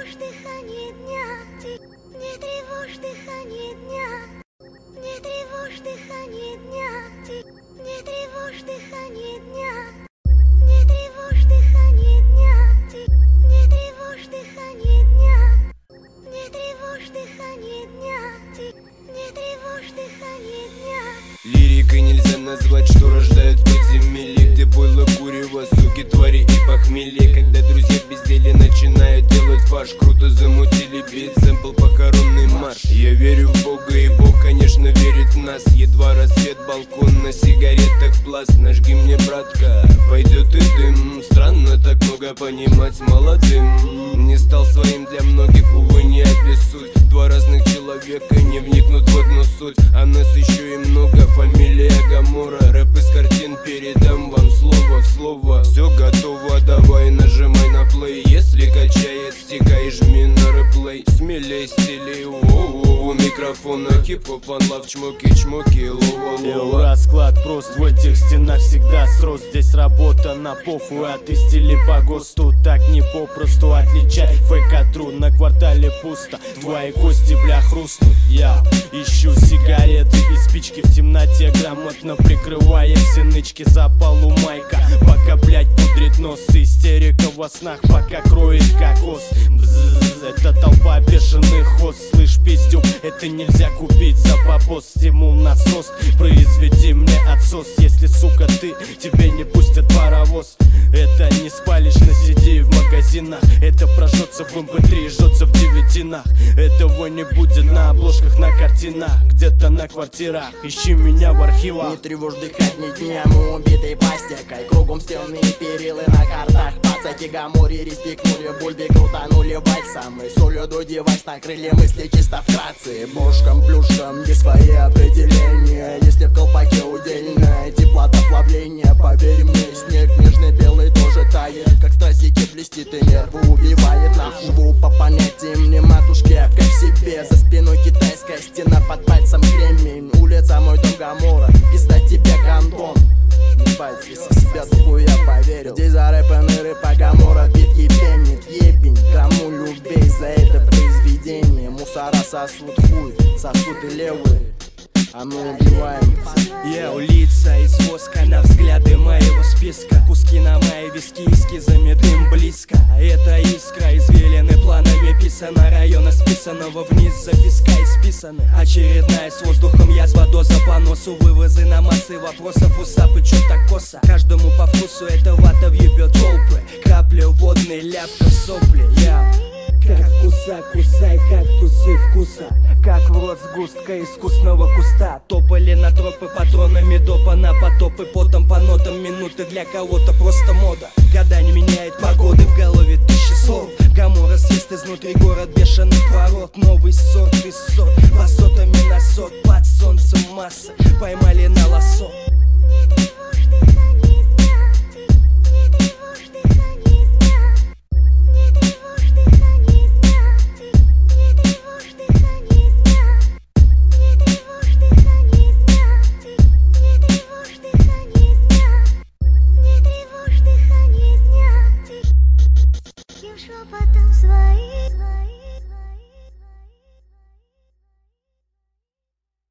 тревожь дыхание дня, не тревожь дыхание дня, не тревожь дыхание дня, не тревожь дыхание дня, не тревожь дыхание дня, не тревожь дыхание дня, не тревожь дыхание дня, не тревожь дыхание дня. Лирикой нельзя назвать, что рождают подземелье, где пойло, курево, суки, твари и похмелье. Когда друзья в безделе начинают делать фарш, круто замутили бит, сэмпл похоронный марш. Я верю в Бога, и Бог, конечно, верит в нас. Едва рассвет, балкон, на сигаретах пласт. Нажги мне, братка, пойдет и дым. Странно так много понимать молодым. Не стал своим для многих, увы, не обессудь. Два разных человека не вникнут в одну суть. А нас еще и много, фамилия Гамора. Рэп из картин, передам вам слово в слово. Все готово, давай нажимай на плей. Если качает, стикай, жми на реплей. Смелей, стилей, у микрофона хип-хоп, лав, чмоки, лова. Расклад прост, в этих стенах всегда срос. Здесь работа на похуй, а ты стили по ГОСТу. Так не попросту отличай фейк от тру. На квартале пусто, твои кости, бля, хрустнут. Я ищу сигареты и спички в темноте, грамотно прикрывая все нычки. Запалу майка, пока, блять, пудрит нос. Истерика во снах, пока кроет кокос. Бззз, это толпа бешеных хоз. Слышь, пиздюк, это нельзя купить за попост. Стимул насос, произведи мне отсос. Если, сука, тебе не пустят паровоз. Это не спалишь на CD в магазинах. Это прожжется в MP3 и жжется в девятинах. Этого не будет на обложках, на картинах, где-то на квартирах. Ищи меня в архивах. Не тревожь дыхание дня, мы убитой пластикой. Кругом стены и перилы на картах. Пацаки Гаморе респектнули, бульби крутанули вальсом. И солью до девайс накрыли мысли чисто вкратце. Бошкам, плюшкам, есть свои определения. Если в колпаке удельная теплота плавления, поверь мне, снег нежный белый тоже тает. Как стразики блестит и нервы убивает. Живу по понятиям не матушки, а как себе. За спиной китайская стена, под пальцем кремень. Улица мой дом Гамора, пизда тебе гандон. Ебать, если в себя духу я поверил. Здесь зарэпаны рэпа Гамора, битки пенит. Ебень, кому любей за это произведение. Мусора сосут хуй, сосут и левые, а мы убиваемся. Я лица из воска на взгляды моего списка. Куски на мои виски, эскизами дым близко. Это искра, извилины планами писана. Района списанного вниз, записка исписаны. Очередная с воздухом язва, доза по носу. Вывозы на массы вопросов, усапы чё так косо. Каждому по вкусу эта вата въебет толпы. Капли водной, ляпка в сопли. Я как вкуса, кусай кактусы вкуса. Как в рот сгустка искусного куста. Топали на тропы патронами допа на потопы. Потом по нотам минуты для кого-то просто мода. Года не меняет погоды, в голове тысячи слов. Гамора съест изнутри город бешеный пород. Новый сорт, высот, высотами на сот. Под солнцем масса, поймали на лосо.